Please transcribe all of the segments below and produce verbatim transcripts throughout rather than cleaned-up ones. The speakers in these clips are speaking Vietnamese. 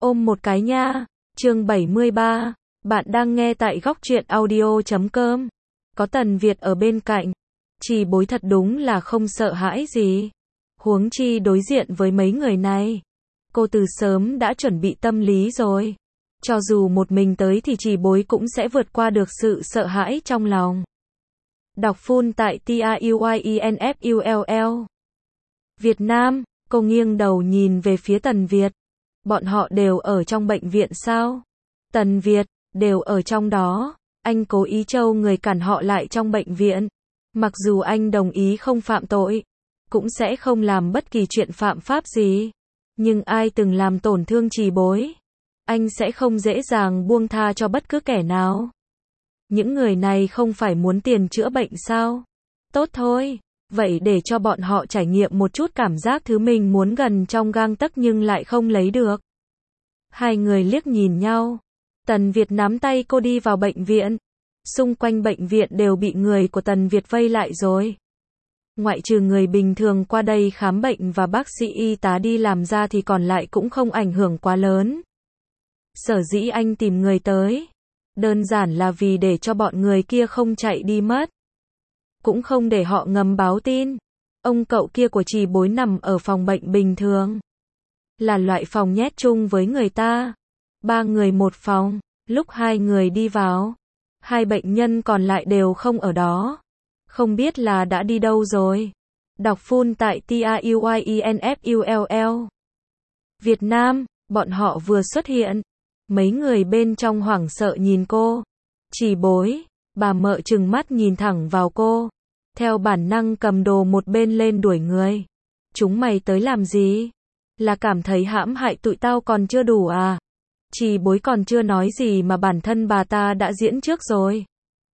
Ôm một cái nha. Chương bảy mươi ba. Bạn đang nghe tại góc truyện audio chấm com. Có Tần Việt ở bên cạnh, Trì Bối thật đúng là không sợ hãi gì. Huống chi đối diện với mấy người này, cô từ sớm đã chuẩn bị tâm lý rồi. Cho dù một mình tới thì Trì Bối cũng sẽ vượt qua được sự sợ hãi trong lòng. Đọc full tại T R U Y E N F U L L. Việt Nam, cô nghiêng đầu nhìn về phía Tần Việt. Bọn họ đều ở trong bệnh viện sao? Tần Việt, đều ở trong đó. Anh cố ý trâu người cản họ lại trong bệnh viện. Mặc dù anh đồng ý không phạm tội, cũng sẽ không làm bất kỳ chuyện phạm pháp gì. Nhưng ai từng làm tổn thương Trì Bối, anh sẽ không dễ dàng buông tha cho bất cứ kẻ nào. Những người này không phải muốn tiền chữa bệnh sao? Tốt thôi, vậy để cho bọn họ trải nghiệm một chút cảm giác thứ mình muốn gần trong gang tấc nhưng lại không lấy được. Hai người liếc nhìn nhau. Tần Việt nắm tay cô đi vào bệnh viện. Xung quanh bệnh viện đều bị người của Tần Việt vây lại rồi. Ngoại trừ người bình thường qua đây khám bệnh và bác sĩ y tá đi làm ra thì còn lại cũng không ảnh hưởng quá lớn. Sở dĩ anh tìm người tới, đơn giản là vì để cho bọn người kia không chạy đi mất. Cũng không để họ ngầm báo tin. Ông cậu kia của Trì Bối nằm ở phòng bệnh bình thường. Là loại phòng nhét chung với người ta. Ba người một phòng. Lúc hai người đi vào, hai bệnh nhân còn lại đều không ở đó. Không biết là đã đi đâu rồi. Đọc full tại T R U Y E N F U L L. Việt Nam, bọn họ vừa xuất hiện. Mấy người bên trong hoảng sợ nhìn cô. Trì Bối, bà Mợ trừng mắt nhìn thẳng vào cô. Theo bản năng cầm đồ một bên lên đuổi người. Chúng mày tới làm gì? Là cảm thấy hãm hại tụi tao còn chưa đủ à? Trì Bối còn chưa nói gì mà bản thân bà ta đã diễn trước rồi.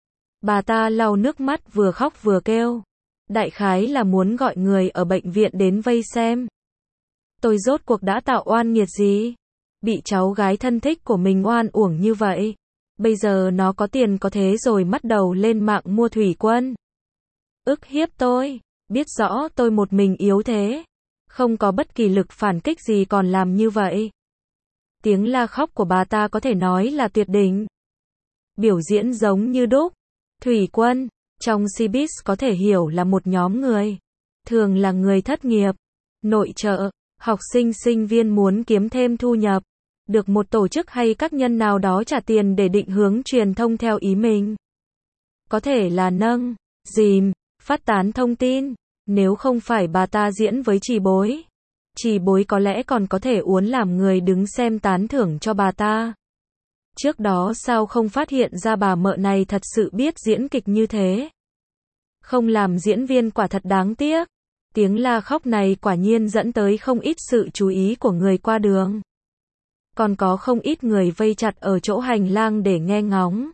Bà ta lau nước mắt vừa khóc vừa kêu. Đại khái là muốn gọi người ở bệnh viện đến vây xem. Tôi rốt cuộc đã tạo oan nghiệt gì? Bị cháu gái thân thích của mình oan uổng như vậy. Bây giờ nó có tiền có thế rồi bắt đầu lên mạng mua thủy quân. Ức hiếp tôi, biết rõ tôi một mình yếu thế. Không có bất kỳ lực phản kích gì còn làm như vậy. Tiếng la khóc của bà ta có thể nói là tuyệt đỉnh. Biểu diễn giống như đúc. Thủy quân, trong showbiz có thể hiểu là một nhóm người. Thường là người thất nghiệp, nội trợ, học sinh sinh viên muốn kiếm thêm thu nhập. Được một tổ chức hay các nhân nào đó trả tiền để định hướng truyền thông theo ý mình. Có thể là nâng, dìm, phát tán thông tin. Nếu không phải bà ta diễn với Trì Bối, Trì Bối có lẽ còn có thể uốn làm người đứng xem tán thưởng cho bà ta. Trước đó sao không phát hiện ra bà Mợ này thật sự biết diễn kịch như thế. Không làm diễn viên quả thật đáng tiếc. Tiếng la khóc này quả nhiên dẫn tới không ít sự chú ý của người qua đường. Còn có không ít người vây chặt ở chỗ hành lang để nghe ngóng.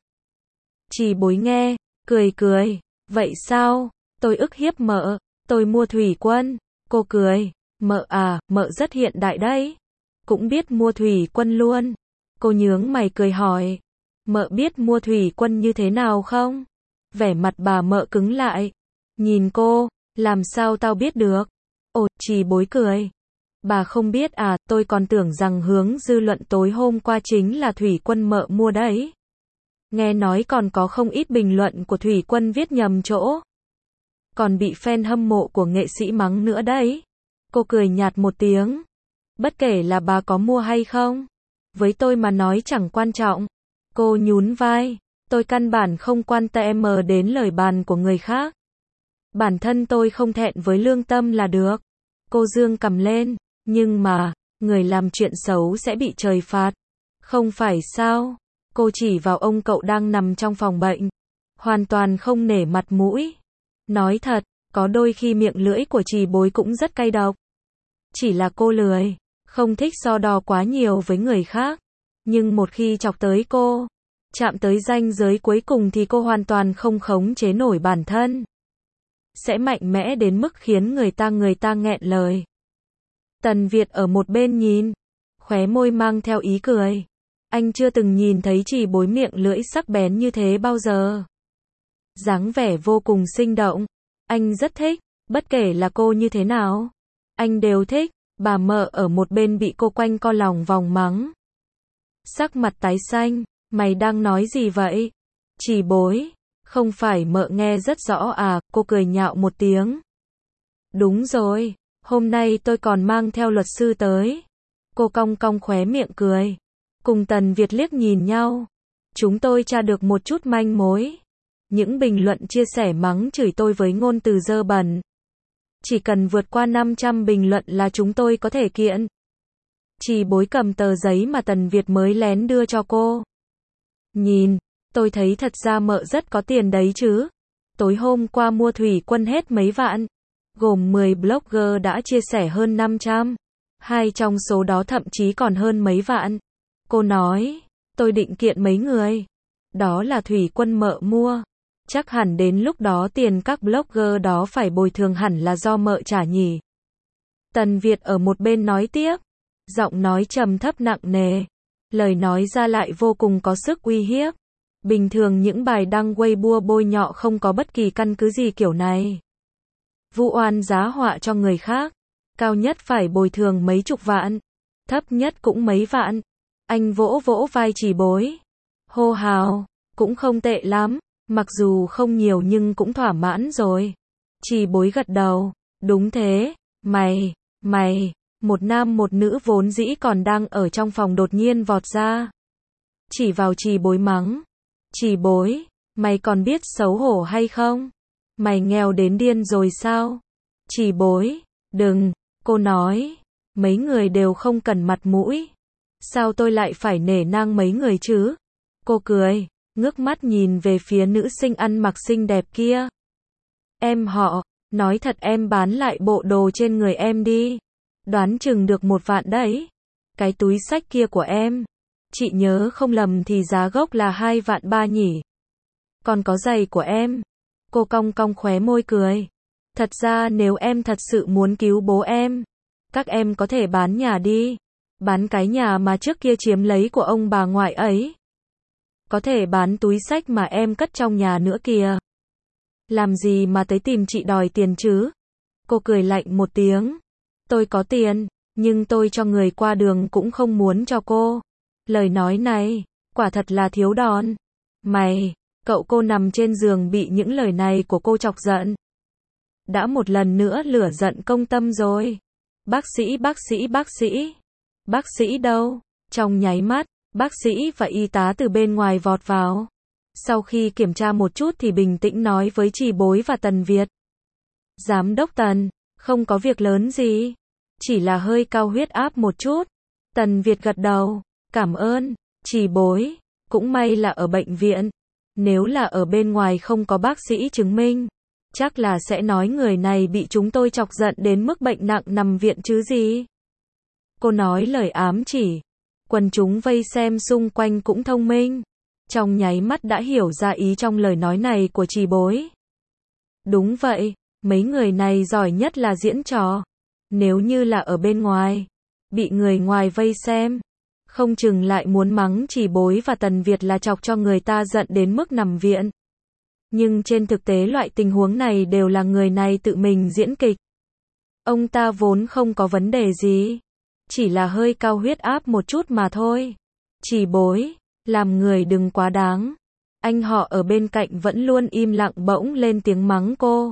Trì Bối nghe, cười cười. Vậy sao? Tôi ức hiếp Mợ. Tôi mua thủy quân. Cô cười. Mợ à, Mợ rất hiện đại đấy. Cũng biết mua thủy quân luôn. Cô nhướng mày cười hỏi. Mợ biết mua thủy quân như thế nào không? Vẻ mặt bà Mợ cứng lại. Nhìn cô, làm sao tao biết được? Ồ, Trì Bối cười. Bà không biết à, tôi còn tưởng rằng hướng dư luận tối hôm qua chính là thủy quân Mợ mua đấy. Nghe nói còn có không ít bình luận của thủy quân viết nhầm chỗ. Còn bị fan hâm mộ của nghệ sĩ mắng nữa đấy. Cô cười nhạt một tiếng. Bất kể là bà có mua hay không, với tôi mà nói chẳng quan trọng. Cô nhún vai. Tôi căn bản không quan tâm đến lời bàn của người khác. Bản thân tôi không thẹn với lương tâm là được. Cô dương cầm lên. Nhưng mà, người làm chuyện xấu sẽ bị trời phạt. Không phải sao? Cô chỉ vào ông cậu đang nằm trong phòng bệnh. Hoàn toàn không nể mặt mũi. Nói thật, có đôi khi miệng lưỡi của Trì Bối cũng rất cay độc. Chỉ là cô lười, không thích so đo quá nhiều với người khác. Nhưng một khi chọc tới cô, chạm tới ranh giới cuối cùng thì cô hoàn toàn không khống chế nổi bản thân. Sẽ mạnh mẽ đến mức khiến người ta người ta nghẹn lời. Tần Việt ở một bên nhìn, khóe môi mang theo ý cười. Anh chưa từng nhìn thấy Trì Bối miệng lưỡi sắc bén như thế bao giờ. Dáng vẻ vô cùng sinh động. Anh rất thích, bất kể là cô như thế nào. Anh đều thích. Bà Mợ ở một bên bị cô quanh co lòng vòng mắng. sắc mặt tái xanh, mày đang nói gì vậy? Chỉ bối, không phải mợ nghe rất rõ à, cô cười nhạo một tiếng. Đúng rồi, hôm nay tôi còn mang theo luật sư tới. Cô cong cong khóe miệng cười. Cùng Tần Việt liếc nhìn nhau. Chúng tôi tra được một chút manh mối. Những bình luận chia sẻ mắng chửi tôi với ngôn từ dơ bẩn. Chỉ cần vượt qua năm trăm bình luận là chúng tôi có thể kiện. Chỉ bối cầm tờ giấy mà Tần Việt mới lén đưa cho cô. Nhìn, tôi thấy thật ra mợ rất có tiền đấy chứ. Tối hôm qua mua thủy quân hết mấy vạn. Gồm mười blogger đã chia sẻ hơn năm trăm. Hai trong số đó thậm chí còn hơn mấy vạn. Cô nói, tôi định kiện mấy người. Đó là thủy quân mợ mua. Chắc hẳn đến lúc đó tiền các blogger đó phải bồi thường hẳn là do mợ trả nhỉ. Tần Việt ở một bên nói tiếp. Giọng nói trầm thấp nặng nề. Lời nói ra lại vô cùng có sức uy hiếp. Bình thường những bài đăng Weibo bôi nhọ không có bất kỳ căn cứ gì kiểu này. Vu oan giá họa cho người khác. Cao nhất phải bồi thường mấy chục vạn. Thấp nhất cũng mấy vạn. Anh vỗ vỗ vai Chỉ bối. Hô hào, cũng không tệ lắm. Mặc dù không nhiều nhưng cũng thỏa mãn rồi. Chỉ bối gật đầu. Đúng thế, mày, mày. Một nam một nữ vốn dĩ còn đang ở trong phòng đột nhiên vọt ra. Chỉ vào Chỉ bối mắng. Chỉ bối, mày còn biết xấu hổ hay không? Mày nghèo đến điên rồi sao? Chỉ bối, đừng, cô nói. Mấy người đều không cần mặt mũi. Sao tôi lại phải nể nang mấy người chứ? Cô cười, ngước mắt nhìn về phía nữ sinh ăn mặc xinh đẹp kia. Em họ, nói thật em bán lại bộ đồ trên người em đi. Đoán chừng được một vạn đấy. Cái túi xách kia của em. Chị nhớ không lầm thì giá gốc là hai vạn ba nhỉ. Còn có giày của em. Cô cong cong khóe môi cười. Thật ra nếu em thật sự muốn cứu bố em, các em có thể bán nhà đi. Bán cái nhà mà trước kia chiếm lấy của ông bà ngoại ấy. Có thể bán túi xách mà em cất trong nhà nữa kìa. Làm gì mà tới tìm chị đòi tiền chứ? Cô cười lạnh một tiếng. Tôi có tiền, nhưng tôi cho người qua đường cũng không muốn cho cô. Lời nói này, quả thật là thiếu đòn. Mày, cậu cô nằm trên giường bị những lời này của cô chọc giận. Đã một lần nữa lửa giận công tâm rồi. Bác sĩ, bác sĩ, bác sĩ. Bác sĩ đâu? Trong nháy mắt, bác sĩ và y tá từ bên ngoài vọt vào. Sau khi kiểm tra một chút thì bình tĩnh nói với Chỉ bối và Tần Việt. Giám đốc Tần, không có việc lớn gì. Chỉ là hơi cao huyết áp một chút. Tần Việt gật đầu. Cảm ơn. Chỉ bối. Cũng may là ở bệnh viện. Nếu là ở bên ngoài không có bác sĩ chứng minh, chắc là sẽ nói người này bị chúng tôi chọc giận đến mức bệnh nặng nằm viện chứ gì. Cô nói lời ám chỉ. Quần chúng vây xem xung quanh cũng thông minh. Trong nháy mắt đã hiểu ra ý trong lời nói này của Chỉ bối. Đúng vậy, mấy người này giỏi nhất là diễn trò. Nếu như là ở bên ngoài, bị người ngoài vây xem, không chừng lại muốn mắng Chỉ bối và Tần Việt là chọc cho người ta giận đến mức nằm viện. Nhưng trên thực tế loại tình huống này đều là người này tự mình diễn kịch. Ông ta vốn không có vấn đề gì. Chỉ là hơi cao huyết áp một chút mà thôi. Chỉ bối, làm người đừng quá đáng. Anh họ ở bên cạnh vẫn luôn im lặng bỗng lên tiếng mắng cô.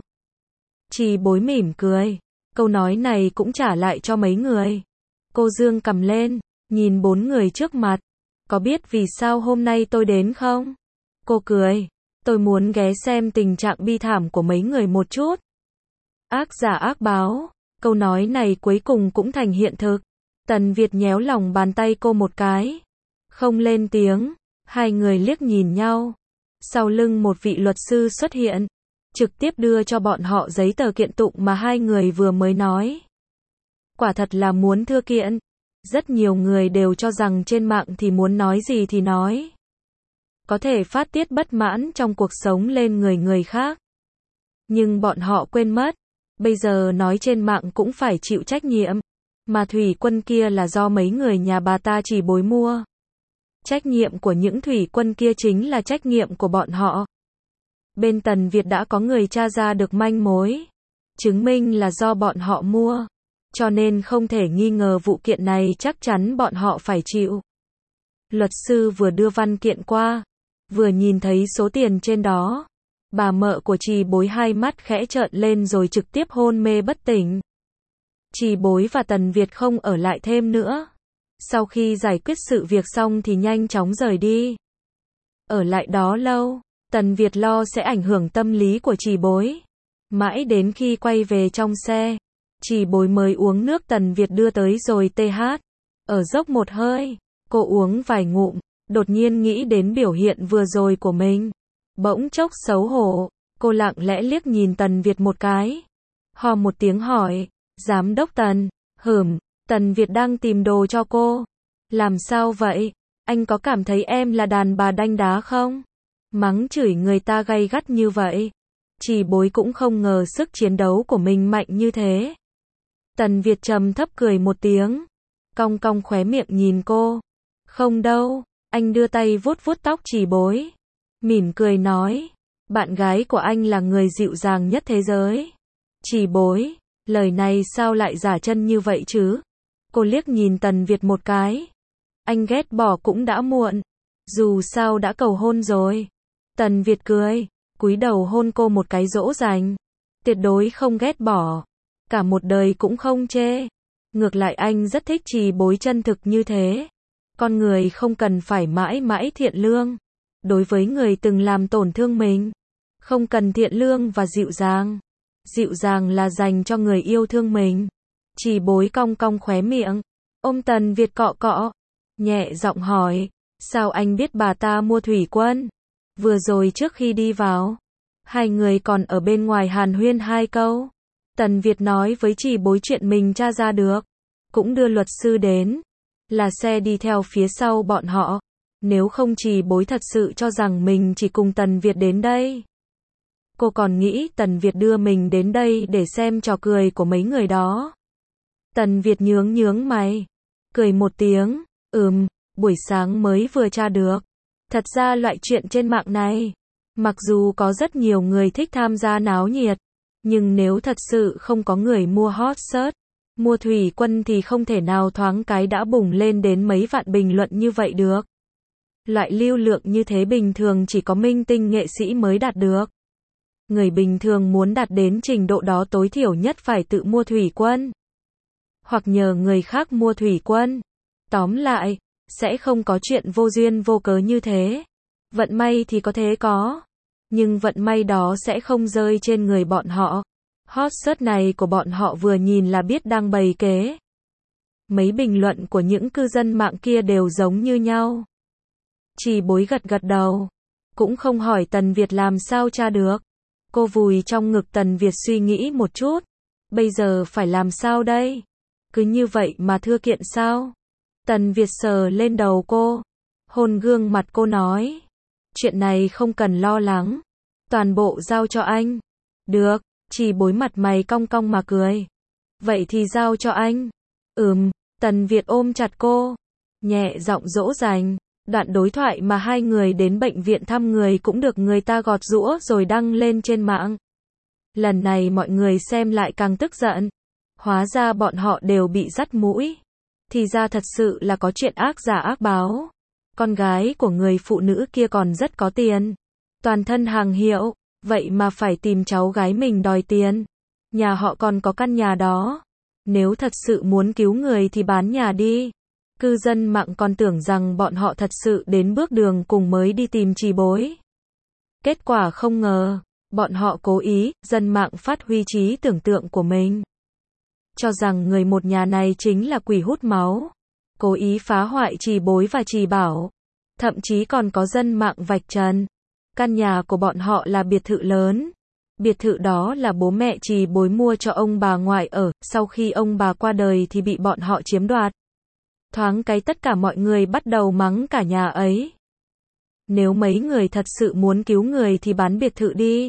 Chỉ bối mỉm cười. Câu nói này cũng trả lại cho mấy người. Cô dương cầm lên, nhìn bốn người trước mặt. Có biết vì sao hôm nay tôi đến không? Cô cười. Tôi muốn ghé xem tình trạng bi thảm của mấy người một chút. Ác giả ác báo. Câu nói này cuối cùng cũng thành hiện thực. Tần Việt nhéo lòng bàn tay cô một cái. Không lên tiếng. Hai người liếc nhìn nhau. Sau lưng một vị luật sư xuất hiện. Trực tiếp đưa cho bọn họ giấy tờ kiện tụng mà hai người vừa mới nói. Quả thật là muốn thưa kiện. Rất nhiều người đều cho rằng trên mạng thì muốn nói gì thì nói. Có thể phát tiết bất mãn trong cuộc sống lên người người khác. Nhưng bọn họ quên mất. Bây giờ nói trên mạng cũng phải chịu trách nhiệm. Mà thủy quân kia là do mấy người nhà bà ta Chỉ bối mua. Trách nhiệm của những thủy quân kia chính là trách nhiệm của bọn họ. Bên Tần Việt đã có người tra ra được manh mối. Chứng minh là do bọn họ mua. Cho nên không thể nghi ngờ vụ kiện này chắc chắn bọn họ phải chịu. Luật sư vừa đưa văn kiện qua, vừa nhìn thấy số tiền trên đó. Bà mợ của Trì Bối hai mắt khẽ trợn lên rồi trực tiếp hôn mê bất tỉnh. Trì Bối và Tần Việt không ở lại thêm nữa. Sau khi giải quyết sự việc xong thì nhanh chóng rời đi. Ở lại đó lâu, Tần Việt lo sẽ ảnh hưởng tâm lý của Trì Bối. Mãi đến khi quay về trong xe, Trì Bối mới uống nước Tần Việt đưa tới rồi tê hát. Ở dốc một hơi, cô uống vài ngụm, đột nhiên nghĩ đến biểu hiện vừa rồi của mình. Bỗng chốc xấu hổ, cô lặng lẽ liếc nhìn Tần Việt một cái. Hò một tiếng hỏi, giám đốc Tần, hửm, Tần Việt đang tìm đồ cho cô. Làm sao vậy? Anh có cảm thấy em là đàn bà đanh đá không? Mắng chửi người ta gay gắt như vậy. Trì Bối cũng không ngờ sức chiến đấu của mình mạnh như thế. Tần Việt trầm thấp cười một tiếng, cong cong khóe miệng nhìn cô. Không đâu, anh đưa tay vuốt vuốt tóc Trì Bối. Mỉm cười nói, bạn gái của anh là người dịu dàng nhất thế giới. Trì Bối, lời này sao lại giả chân như vậy chứ? Cô liếc nhìn Tần Việt một cái. Anh ghét bỏ cũng đã muộn. Dù sao đã cầu hôn rồi. Tần Việt cười, cúi đầu hôn cô một cái dỗ dành. Tuyệt đối không ghét bỏ. Cả một đời cũng không chê. Ngược lại anh rất thích Trì Bối chân thực như thế. Con người không cần phải mãi mãi thiện lương. Đối với người từng làm tổn thương mình, không cần thiện lương và dịu dàng. Dịu dàng là dành cho người yêu thương mình. Trì Bối cong cong khóe miệng, ôm Tần Việt cọ cọ, nhẹ giọng hỏi, sao anh biết bà ta mua thủy quân? Vừa rồi trước khi đi vào, hai người còn ở bên ngoài hàn huyên hai câu. Tần Việt nói với Trì Bối chuyện mình tra ra được, cũng đưa luật sư đến, là xe đi theo phía sau bọn họ. Nếu không Trì Bối thật sự cho rằng mình chỉ cùng Tần Việt đến đây. Cô còn nghĩ Tần Việt đưa mình đến đây để xem trò cười của mấy người đó. Tần Việt nhướng nhướng mày, cười một tiếng, ừm, buổi sáng mới vừa tra được. Thật ra loại chuyện trên mạng này, mặc dù có rất nhiều người thích tham gia náo nhiệt, nhưng nếu thật sự không có người mua hot search, mua thủy quân thì không thể nào thoáng cái đã bùng lên đến mấy vạn bình luận như vậy được. Loại lưu lượng như thế bình thường chỉ có minh tinh nghệ sĩ mới đạt được. Người bình thường muốn đạt đến trình độ đó tối thiểu nhất phải tự mua thủy quân. Hoặc nhờ người khác mua thủy quân. Tóm lại, sẽ không có chuyện vô duyên vô cớ như thế. Vận may thì có thế có. Nhưng vận may đó sẽ không rơi trên người bọn họ. Hot search này của bọn họ vừa nhìn là biết đang bày kế. Mấy bình luận của những cư dân mạng kia đều giống như nhau. Trì Bối gật gật đầu. Cũng không hỏi Tần Việt làm sao tra được. Cô vùi trong ngực Tần Việt suy nghĩ một chút. Bây giờ phải làm sao đây? Cứ như vậy mà thưa kiện sao? Tần Việt sờ lên đầu cô. Hôn gương mặt cô nói. Chuyện này không cần lo lắng. Toàn bộ giao cho anh. Được, Trì Bối mặt mày cong cong mà cười. Vậy thì giao cho anh. Ừm, Tần Việt ôm chặt cô. Nhẹ giọng dỗ dành. Đoạn đối thoại mà hai người đến bệnh viện thăm người cũng được người ta gọt giũa rồi đăng lên trên mạng. Lần này mọi người xem lại càng tức giận. Hóa ra bọn họ đều bị dắt mũi. Thì ra thật sự là có chuyện ác giả ác báo. Con gái của người phụ nữ kia còn rất có tiền. Toàn thân hàng hiệu, vậy mà phải tìm cháu gái mình đòi tiền. Nhà họ còn có căn nhà đó. Nếu thật sự muốn cứu người thì bán nhà đi. Cư dân mạng còn tưởng rằng bọn họ thật sự đến bước đường cùng mới đi tìm Trì Bối. Kết quả không ngờ, bọn họ cố ý, dân mạng phát huy trí tưởng tượng của mình. Cho rằng người một nhà này chính là quỷ hút máu. Cố ý phá hoại Trì Bối và Trì Bảo. Thậm chí còn có dân mạng vạch trần. Căn nhà của bọn họ là biệt thự lớn. Biệt thự đó là bố mẹ Trì Bối mua cho ông bà ngoại ở, sau khi ông bà qua đời thì bị bọn họ chiếm đoạt. Thoáng cái tất cả mọi người bắt đầu mắng cả nhà ấy. Nếu mấy người thật sự muốn cứu người thì bán biệt thự đi.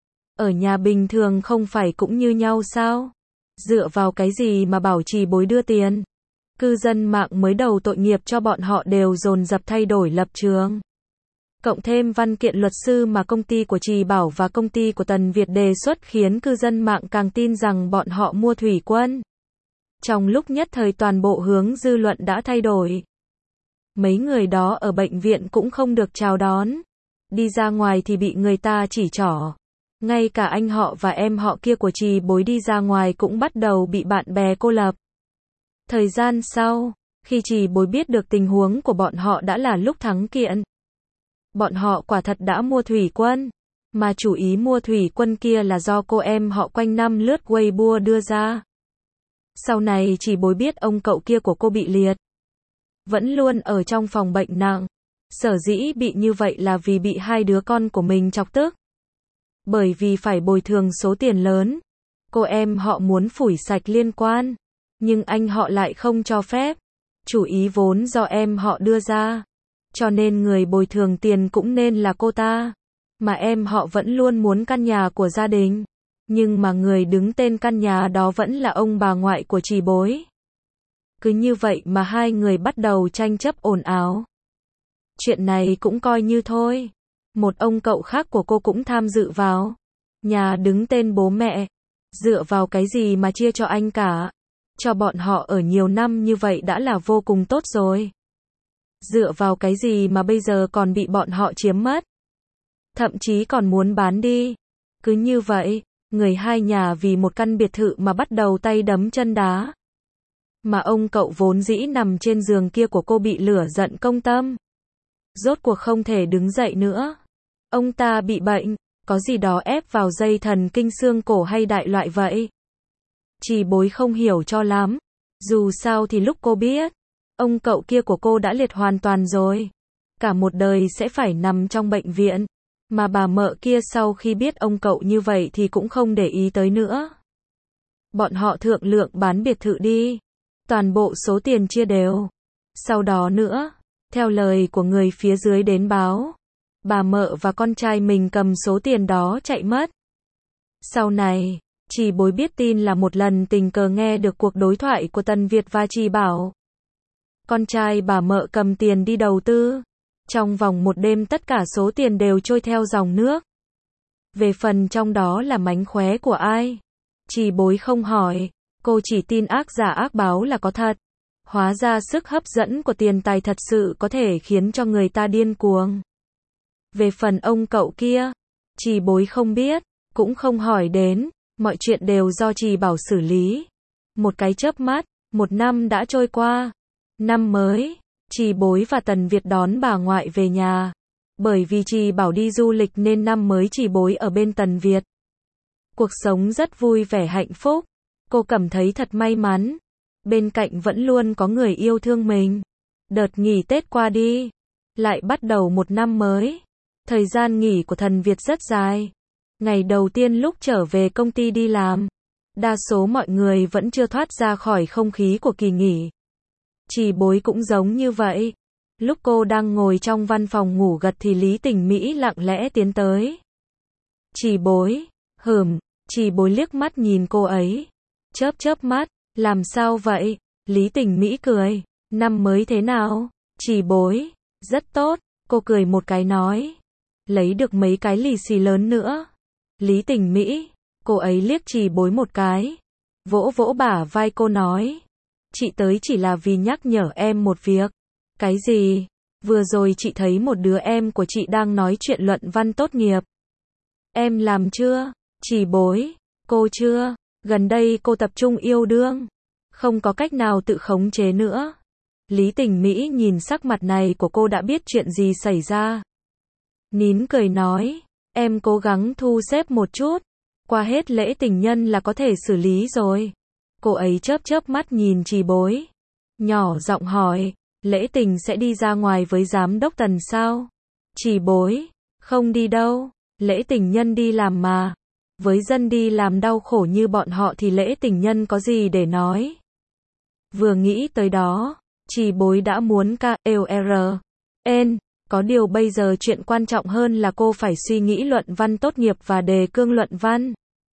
Ở nhà bình thường không phải cũng như nhau sao? Dựa vào cái gì mà bảo Trì Bối đưa tiền? Cư dân mạng mới đầu tội nghiệp cho bọn họ đều dồn dập thay đổi lập trường. Cộng thêm văn kiện luật sư mà công ty của Trì Bảo và công ty của Tần Việt đề xuất khiến cư dân mạng càng tin rằng bọn họ mua thủy quân. Trong lúc nhất thời toàn bộ hướng dư luận đã thay đổi. Mấy người đó ở bệnh viện cũng không được chào đón. Đi ra ngoài thì bị người ta chỉ trỏ. Ngay cả anh họ và em họ kia của Trì Bối đi ra ngoài cũng bắt đầu bị bạn bè cô lập. Thời gian sau, khi Trì Bối biết được tình huống của bọn họ đã là lúc thắng kiện. Bọn họ quả thật đã mua thủy quân. Mà chủ ý mua thủy quân kia là do cô em họ quanh năm lướt Weibo đưa ra. Sau này Trì Bối biết ông cậu kia của cô bị liệt. Vẫn luôn ở trong phòng bệnh nặng. Sở dĩ bị như vậy là vì bị hai đứa con của mình chọc tức. Bởi vì phải bồi thường số tiền lớn. Cô em họ muốn phủi sạch liên quan. Nhưng anh họ lại không cho phép. Chủ ý vốn do em họ đưa ra. Cho nên người bồi thường tiền cũng nên là cô ta. Mà em họ vẫn luôn muốn căn nhà của gia đình. Nhưng mà người đứng tên căn nhà đó vẫn là ông bà ngoại của Trì Bối. Cứ như vậy mà hai người bắt đầu tranh chấp ồn ào. Chuyện này cũng coi như thôi. Một ông cậu khác của cô cũng tham dự vào. Nhà đứng tên bố mẹ. Dựa vào cái gì mà chia cho anh cả. Cho bọn họ ở nhiều năm như vậy đã là vô cùng tốt rồi. Dựa vào cái gì mà bây giờ còn bị bọn họ chiếm mất. Thậm chí còn muốn bán đi. Cứ như vậy, người hai nhà vì một căn biệt thự mà bắt đầu tay đấm chân đá. Mà ông cậu vốn dĩ nằm trên giường kia của cô bị lửa giận công tâm. Rốt cuộc không thể đứng dậy nữa. Ông ta bị bệnh, có gì đó ép vào dây thần kinh xương cổ hay đại loại vậy. Trì Bối không hiểu cho lắm. Dù sao thì lúc cô biết, ông cậu kia của cô đã liệt hoàn toàn rồi. Cả một đời sẽ phải nằm trong bệnh viện. Mà bà mợ kia sau khi biết ông cậu như vậy thì cũng không để ý tới nữa. Bọn họ thượng lượng bán biệt thự đi. Toàn bộ số tiền chia đều. Sau đó nữa, theo lời của người phía dưới đến báo, bà mợ và con trai mình cầm số tiền đó chạy mất. Sau này, Trì Bối biết tin là một lần tình cờ nghe được cuộc đối thoại của Tần Việt và Trì Bảo. Con trai bà mợ cầm tiền đi đầu tư. Trong vòng một đêm tất cả số tiền đều trôi theo dòng nước. Về phần trong đó là mánh khóe của ai? Trì Bối không hỏi. Cô chỉ tin ác giả ác báo là có thật. Hóa ra sức hấp dẫn của tiền tài thật sự có thể khiến cho người ta điên cuồng. Về phần ông cậu kia, Trì Bối không biết, cũng không hỏi đến, mọi chuyện đều do Trì Bảo xử lý. Một cái chớp mắt, một năm đã trôi qua. Năm mới, Trì Bối và Tần Việt đón bà ngoại về nhà. Bởi vì Trì Bảo đi du lịch nên năm mới Trì Bối ở bên Tần Việt. Cuộc sống rất vui vẻ hạnh phúc. Cô cảm thấy thật may mắn. Bên cạnh vẫn luôn có người yêu thương mình. Đợt nghỉ Tết qua đi, lại bắt đầu một năm mới. Thời gian nghỉ của Tần Việt rất dài. Ngày đầu tiên lúc trở về công ty đi làm, đa số mọi người vẫn chưa thoát ra khỏi không khí của kỳ nghỉ. Trì Bối cũng giống như vậy. Lúc cô đang ngồi trong văn phòng ngủ gật thì Lý Tình Mỹ lặng lẽ tiến tới. Trì Bối, hừm, Trì Bối liếc mắt nhìn cô ấy. Chớp chớp mắt, làm sao vậy? Lý Tình Mỹ cười, năm mới thế nào? Trì Bối, rất tốt, cô cười một cái nói. Lấy được mấy cái lì xì lớn nữa. Lý Tình Mỹ, cô ấy liếc Trì Bối một cái. Vỗ vỗ bả vai cô nói. Chị tới chỉ là vì nhắc nhở em một việc. Cái gì? Vừa rồi chị thấy một đứa em của chị đang nói chuyện luận văn tốt nghiệp. Em làm chưa? Trì Bối, cô chưa. Gần đây cô tập trung yêu đương. Không có cách nào tự khống chế nữa. Lý Tình Mỹ nhìn sắc mặt này của cô đã biết chuyện gì xảy ra. Nín cười nói. Em cố gắng thu xếp một chút. Qua hết lễ tình nhân là có thể xử lý rồi. Cô ấy chớp chớp mắt nhìn Trì Bối. Nhỏ giọng hỏi. Lễ tình sẽ đi ra ngoài với giám đốc Tần sao? Trì Bối. Không đi đâu. Lễ tình nhân đi làm mà. Với dân đi làm đau khổ như bọn họ thì lễ tình nhân có gì để nói. Vừa nghĩ tới đó, Trì Bối đã muốn ca eo r n. Có điều bây giờ chuyện quan trọng hơn là cô phải suy nghĩ luận văn tốt nghiệp và đề cương luận văn.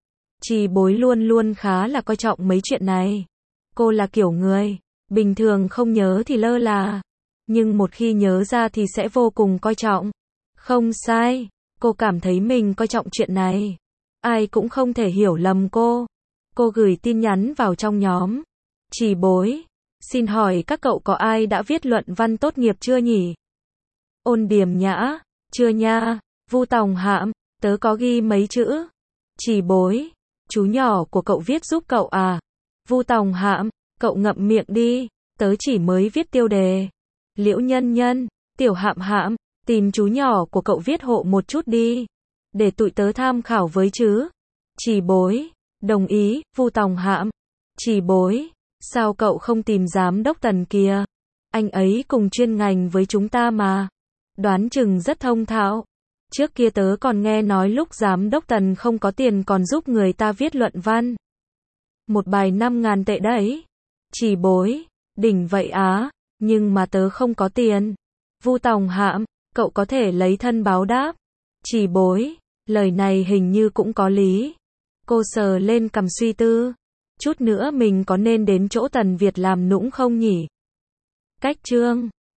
Trì Bối luôn luôn khá là coi trọng mấy chuyện này. Cô là kiểu người, bình thường không nhớ thì lơ là. Nhưng một khi nhớ ra thì sẽ vô cùng coi trọng. Không sai, cô cảm thấy mình coi trọng chuyện này. Ai cũng không thể hiểu lầm cô. Cô gửi tin nhắn vào trong nhóm. Trì Bối, Xin hỏi các cậu có ai đã viết luận văn tốt nghiệp chưa nhỉ? Ôn Điềm Nhã, chưa nha. Vu Tòng Hạm, tớ có ghi mấy chữ. Chỉ Bối, chú nhỏ của cậu viết giúp cậu à? Vu Tòng Hạm, cậu ngậm miệng đi, tớ chỉ mới viết tiêu đề. Liễu Nhân Nhân, Tiểu Hạm Hạm, tìm chú nhỏ của cậu viết hộ một chút đi, để tụi tớ tham khảo với chứ. Chỉ Bối, đồng ý. Vu Tòng Hạm, Chỉ Bối, sao cậu không tìm giám đốc Tần kìa? Anh ấy cùng chuyên ngành với chúng ta mà. Đoán chừng rất thông thạo. Trước kia tớ còn nghe nói lúc giám đốc Tần không có tiền còn giúp người ta viết luận văn. Một bài năm ngàn tệ đấy. Chỉ Bối, đỉnh vậy á, nhưng mà tớ không có tiền. Vu Tòng Hạm, cậu có thể lấy thân báo đáp. Chỉ Bối, lời này hình như cũng có lý. Cô sờ lên cằm suy tư. Chút nữa mình có nên đến chỗ Tần Việt làm nũng không nhỉ? Cách chương